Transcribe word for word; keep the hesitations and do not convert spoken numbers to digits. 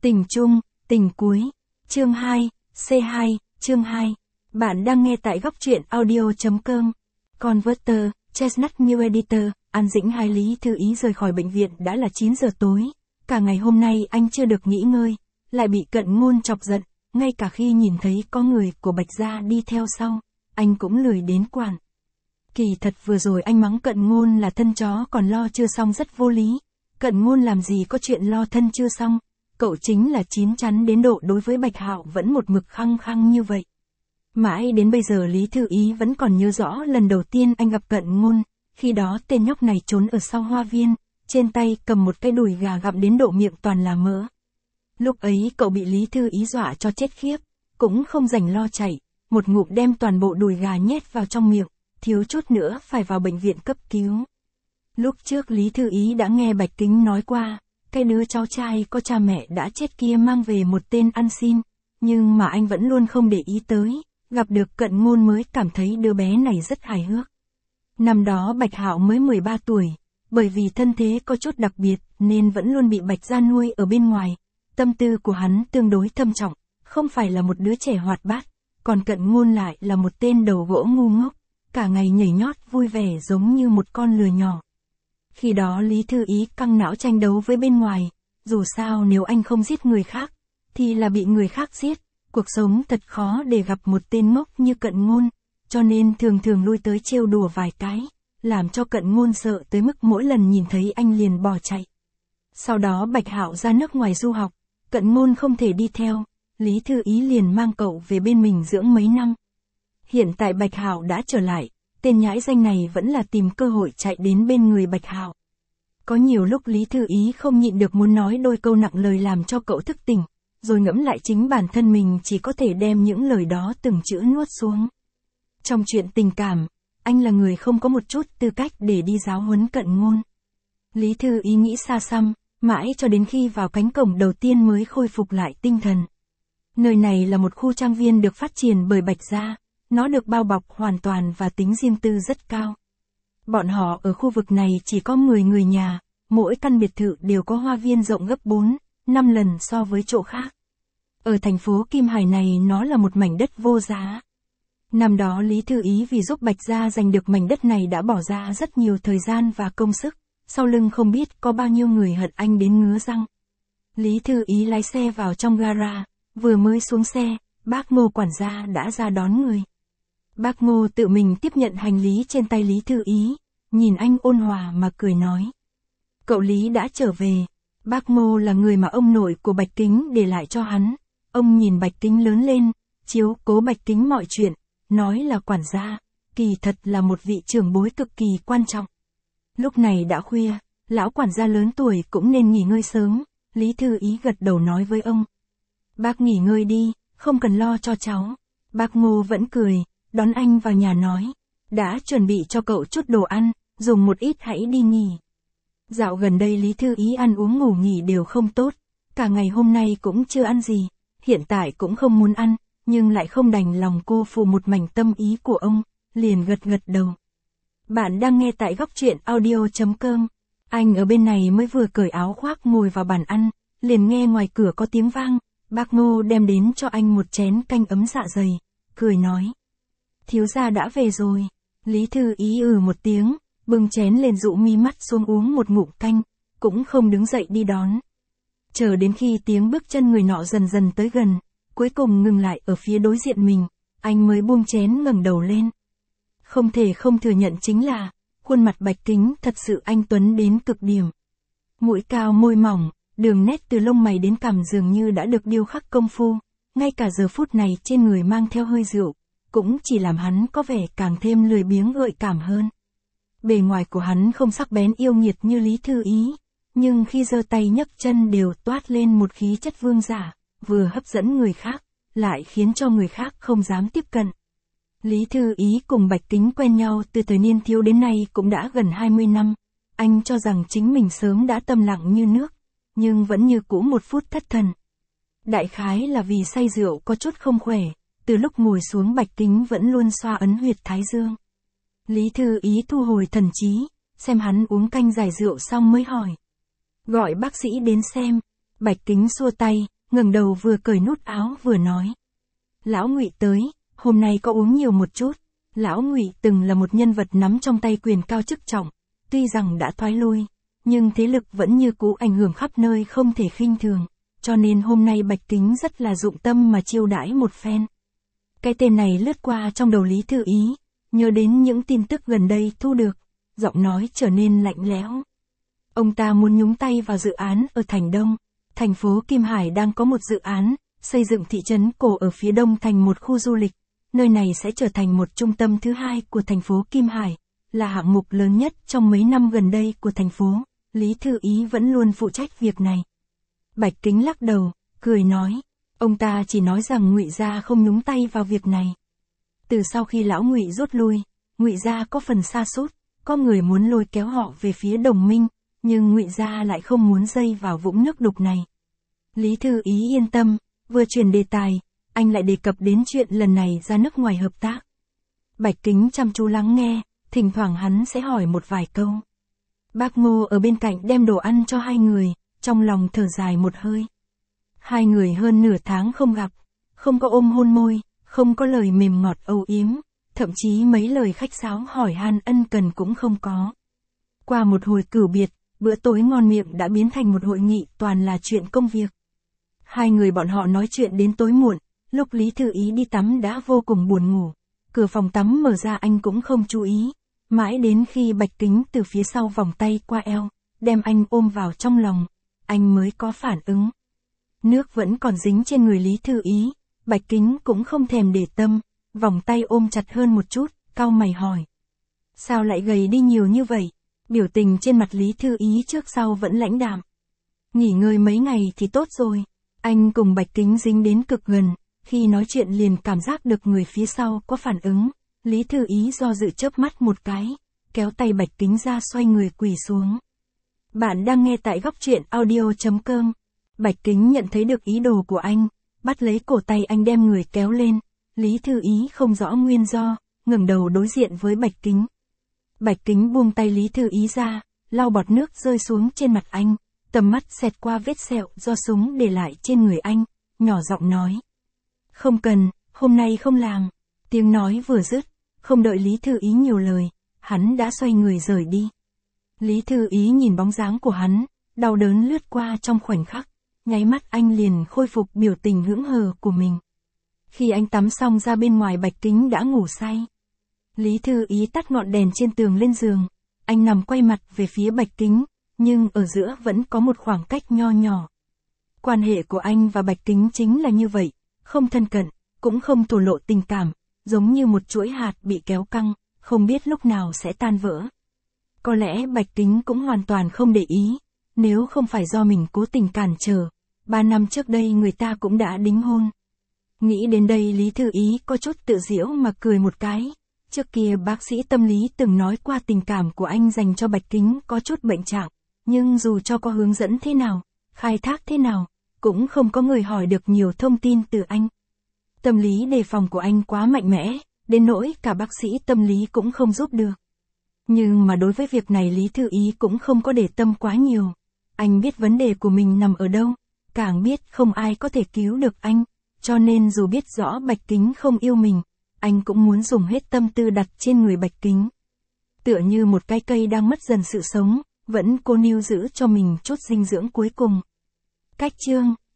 Tình chung, tình cuối. Chương hai, C hai, chương hai. Bạn đang nghe tại góc truyện audio.com. Converter, Chestnut New Editor, An Dĩnh hai Lý Thư Ý rời khỏi bệnh viện đã là chín giờ tối. Cả ngày hôm nay anh chưa được nghỉ ngơi, lại bị Cận Ngôn chọc giận, ngay cả khi nhìn thấy có người của Bạch Gia đi theo sau, anh cũng lười đến quản. Kỳ thật vừa rồi anh mắng Cận Ngôn là thân chó còn lo chưa xong rất vô lý. Cận Ngôn làm gì có chuyện lo thân chưa xong, cậu chính là chín chắn đến độ đối với Bạch Hạo vẫn một mực khăng khăng như vậy. Mãi đến bây giờ Lý Thư Ý vẫn còn nhớ rõ lần đầu tiên anh gặp Cận Ngôn, khi đó tên nhóc này trốn ở sau hoa viên, trên tay cầm một cái đùi gà gặm đến độ miệng toàn là mỡ. Lúc ấy cậu bị Lý Thư Ý dọa cho chết khiếp, cũng không rảnh lo chạy, một ngụm đem toàn bộ đùi gà nhét vào trong miệng, thiếu chút nữa phải vào bệnh viện cấp cứu. Lúc trước Lý Thư Ý đã nghe Bạch Kính nói qua, cái đứa cháu trai có cha mẹ đã chết kia mang về một tên ăn xin, nhưng mà anh vẫn luôn không để ý tới, gặp được Cận Ngôn mới cảm thấy đứa bé này rất hài hước. Năm đó Bạch Hạo mới mười ba tuổi, bởi vì thân thế có chút đặc biệt nên vẫn luôn bị Bạch Gia nuôi ở bên ngoài, tâm tư của hắn tương đối thâm trọng, không phải là một đứa trẻ hoạt bát, còn Cận Ngôn lại là một tên đầu gỗ ngu ngốc, cả ngày nhảy nhót vui vẻ giống như một con lừa nhỏ. Khi đó Lý Thư Ý căng não tranh đấu với bên ngoài, dù sao nếu anh không giết người khác, thì là bị người khác giết, cuộc sống thật khó để gặp một tên ngốc như Cận Ngôn, cho nên thường thường lui tới trêu đùa vài cái, làm cho Cận Ngôn sợ tới mức mỗi lần nhìn thấy anh liền bỏ chạy. Sau đó Bạch Hạo ra nước ngoài du học, Cận Ngôn không thể đi theo, Lý Thư Ý liền mang cậu về bên mình dưỡng mấy năm. Hiện tại Bạch Hạo đã trở lại, tên nhãi danh này vẫn là tìm cơ hội chạy đến bên người Bạch Hạo. Có nhiều lúc Lý Thư Ý không nhịn được muốn nói đôi câu nặng lời làm cho cậu thức tỉnh, rồi ngẫm lại chính bản thân mình chỉ có thể đem những lời đó từng chữ nuốt xuống. Trong chuyện tình cảm, anh là người không có một chút tư cách để đi giáo huấn Cận Ngôn. Lý Thư Ý nghĩ xa xăm, mãi cho đến khi vào cánh cổng đầu tiên mới khôi phục lại tinh thần. Nơi này là một khu trang viên được phát triển bởi Bạch Gia, nó được bao bọc hoàn toàn và tính riêng tư rất cao. Bọn họ ở khu vực này chỉ có mười người nhà, mỗi căn biệt thự đều có hoa viên rộng gấp bốn, năm lần so với chỗ khác. Ở thành phố Kim Hải này nó là một mảnh đất vô giá. Năm đó Lý Thư Ý vì giúp Bạch Gia giành được mảnh đất này đã bỏ ra rất nhiều thời gian và công sức, sau lưng không biết có bao nhiêu người hận anh đến ngứa răng. Lý Thư Ý lái xe vào trong gara, vừa mới xuống xe, bác Ngô quản gia đã ra đón người. Bác Ngô tự mình tiếp nhận hành lý trên tay Lý Thư Ý, nhìn anh ôn hòa mà cười nói. Cậu Lý đã trở về. Bác Ngô là người mà ông nội của Bạch Kính để lại cho hắn. Ông nhìn Bạch Kính lớn lên, chiếu cố Bạch Kính mọi chuyện, nói là quản gia, kỳ thật là một vị trưởng bối cực kỳ quan trọng. Lúc này đã khuya, lão quản gia lớn tuổi cũng nên nghỉ ngơi sớm, Lý Thư Ý gật đầu nói với ông. Bác nghỉ ngơi đi, không cần lo cho cháu. Bác Ngô vẫn cười, đón anh vào nhà nói, đã chuẩn bị cho cậu chút đồ ăn, dùng một ít hãy đi nghỉ. Dạo gần đây Lý Thư Ý ăn uống ngủ nghỉ đều không tốt, cả ngày hôm nay cũng chưa ăn gì, hiện tại cũng không muốn ăn, nhưng lại không đành lòng cô phụ một mảnh tâm ý của ông, liền gật gật đầu. Bạn đang nghe tại góc truyện audio.com, anh ở bên này mới vừa cởi áo khoác ngồi vào bàn ăn, liền nghe ngoài cửa có tiếng vang, bác Ngô đem đến cho anh một chén canh ấm dạ dày, cười nói. Thiếu gia đã về rồi. Lý Thư Ý ừ một tiếng, bưng chén lên dụ mi mắt xuống uống một ngụm canh, cũng không đứng dậy đi đón. Chờ đến khi tiếng bước chân người nọ dần dần tới gần, cuối cùng ngừng lại ở phía đối diện mình, anh mới buông chén ngẩng đầu lên. Không thể không thừa nhận chính là, khuôn mặt Bạch Kính thật sự anh tuấn đến cực điểm. Mũi cao môi mỏng, đường nét từ lông mày đến cằm dường như đã được điêu khắc công phu, ngay cả giờ phút này trên người mang theo hơi rượu, cũng chỉ làm hắn có vẻ càng thêm lười biếng gợi cảm hơn. Bề ngoài của hắn không sắc bén yêu nghiệt như Lý Thư Ý, nhưng khi giơ tay nhấc chân đều toát lên một khí chất vương giả, vừa hấp dẫn người khác, lại khiến cho người khác không dám tiếp cận. Lý Thư Ý cùng Bạch Kính quen nhau từ thời niên thiếu đến nay cũng đã gần hai mươi năm, anh cho rằng chính mình sớm đã tâm lặng như nước, nhưng vẫn như cũ một phút thất thần. Đại khái là vì say rượu có chút không khỏe. Từ lúc ngồi xuống Bạch Kính vẫn luôn xoa ấn huyệt thái dương. Lý Thư Ý thu hồi thần trí, xem hắn uống canh giải rượu xong mới hỏi. Gọi bác sĩ đến xem. Bạch Kính xua tay, ngẩng đầu vừa cởi nút áo vừa nói. Lão Ngụy tới, hôm nay có uống nhiều một chút. Lão Ngụy từng là một nhân vật nắm trong tay quyền cao chức trọng, tuy rằng đã thoái lui, nhưng thế lực vẫn như cũ ảnh hưởng khắp nơi không thể khinh thường, cho nên hôm nay Bạch Kính rất là dụng tâm mà chiêu đãi một phen. Cái tên này lướt qua trong đầu Lý Thư Ý, nhớ đến những tin tức gần đây thu được, giọng nói trở nên lạnh lẽo. Ông ta muốn nhúng tay vào dự án ở Thành Đông, thành phố Kim Hải đang có một dự án, xây dựng thị trấn cổ ở phía đông thành một khu du lịch, nơi này sẽ trở thành một trung tâm thứ hai của thành phố Kim Hải, là hạng mục lớn nhất trong mấy năm gần đây của thành phố, Lý Thư Ý vẫn luôn phụ trách việc này. Bạch Kính lắc đầu, cười nói, ông ta chỉ nói rằng Ngụy gia không nhúng tay vào việc này. Từ sau khi lão Ngụy rút lui, Ngụy gia có phần sa sút, có người muốn lôi kéo họ về phía đồng minh, nhưng Ngụy gia lại không muốn dây vào vũng nước đục này. Lý Thư Ý yên tâm, vừa chuyển đề tài, anh lại đề cập đến chuyện lần này ra nước ngoài hợp tác. Bạch Kính chăm chú lắng nghe, thỉnh thoảng hắn sẽ hỏi một vài câu. Bác Ngô ở bên cạnh đem đồ ăn cho hai người, trong lòng thở dài một hơi. Hai người hơn nửa tháng không gặp, không có ôm hôn môi, không có lời mềm ngọt âu yếm, thậm chí mấy lời khách sáo hỏi han ân cần cũng không có. Qua một hồi cửu biệt, bữa tối ngon miệng đã biến thành một hội nghị toàn là chuyện công việc. Hai người bọn họ nói chuyện đến tối muộn, lúc Lý Thư Ý đi tắm đã vô cùng buồn ngủ. Cửa phòng tắm mở ra anh cũng không chú ý, mãi đến khi Bạch Kính từ phía sau vòng tay qua eo, đem anh ôm vào trong lòng, anh mới có phản ứng. Nước vẫn còn dính trên người Lý Thư Ý, Bạch Kính cũng không thèm để tâm, vòng tay ôm chặt hơn một chút, cau mày hỏi. Sao lại gầy đi nhiều như vậy? Biểu tình trên mặt Lý Thư Ý trước sau vẫn lãnh đạm. Nghỉ ngơi mấy ngày thì tốt rồi. Anh cùng Bạch Kính dính đến cực gần, khi nói chuyện liền cảm giác được người phía sau có phản ứng. Lý Thư Ý do dự chớp mắt một cái, kéo tay Bạch Kính ra xoay người quỳ xuống. Bạn đang nghe tại góc truyện audio chấm com. Bạch Kính nhận thấy được ý đồ của anh, bắt lấy cổ tay anh đem người kéo lên. Lý Thư Ý không rõ nguyên do, ngẩng đầu đối diện với Bạch Kính. Bạch Kính buông tay Lý Thư Ý ra, lau bọt nước rơi xuống trên mặt anh, tầm mắt xẹt qua vết sẹo do súng để lại trên người anh, nhỏ giọng nói. Không cần, hôm nay không làm. Tiếng nói vừa dứt, không đợi Lý Thư Ý nhiều lời, hắn đã xoay người rời đi. Lý Thư Ý nhìn bóng dáng của hắn, đau đớn lướt qua trong khoảnh khắc, nháy mắt anh liền khôi phục biểu tình hững hờ của mình. Khi anh tắm xong ra bên ngoài Bạch Kính đã ngủ say. Lý Thư Ý tắt ngọn đèn trên tường lên giường, anh nằm quay mặt về phía Bạch Kính, nhưng ở giữa vẫn có một khoảng cách nho nhỏ. Quan hệ của anh và Bạch Kính chính là như vậy, không thân cận, cũng không thổ lộ tình cảm, giống như một chuỗi hạt bị kéo căng, không biết lúc nào sẽ tan vỡ. Có lẽ Bạch Kính cũng hoàn toàn không để ý, nếu không phải do mình cố tình cản trở, ba năm trước đây người ta cũng đã đính hôn. Nghĩ đến đây Lý Thư Ý có chút tự giễu mà cười một cái. Trước kia bác sĩ tâm lý từng nói qua tình cảm của anh dành cho Bạch Kính có chút bệnh trạng, nhưng dù cho có hướng dẫn thế nào, khai thác thế nào, cũng không có người hỏi được nhiều thông tin từ anh. Tâm lý đề phòng của anh quá mạnh mẽ, đến nỗi cả bác sĩ tâm lý cũng không giúp được. Nhưng mà đối với việc này Lý Thư Ý cũng không có để tâm quá nhiều. Anh biết vấn đề của mình nằm ở đâu, càng biết không ai có thể cứu được anh, cho nên dù biết rõ Bạch Kính không yêu mình, anh cũng muốn dùng hết tâm tư đặt trên người Bạch Kính. Tựa như một cái cây đang mất dần sự sống, vẫn cố níu giữ cho mình chút dinh dưỡng cuối cùng. Cách chương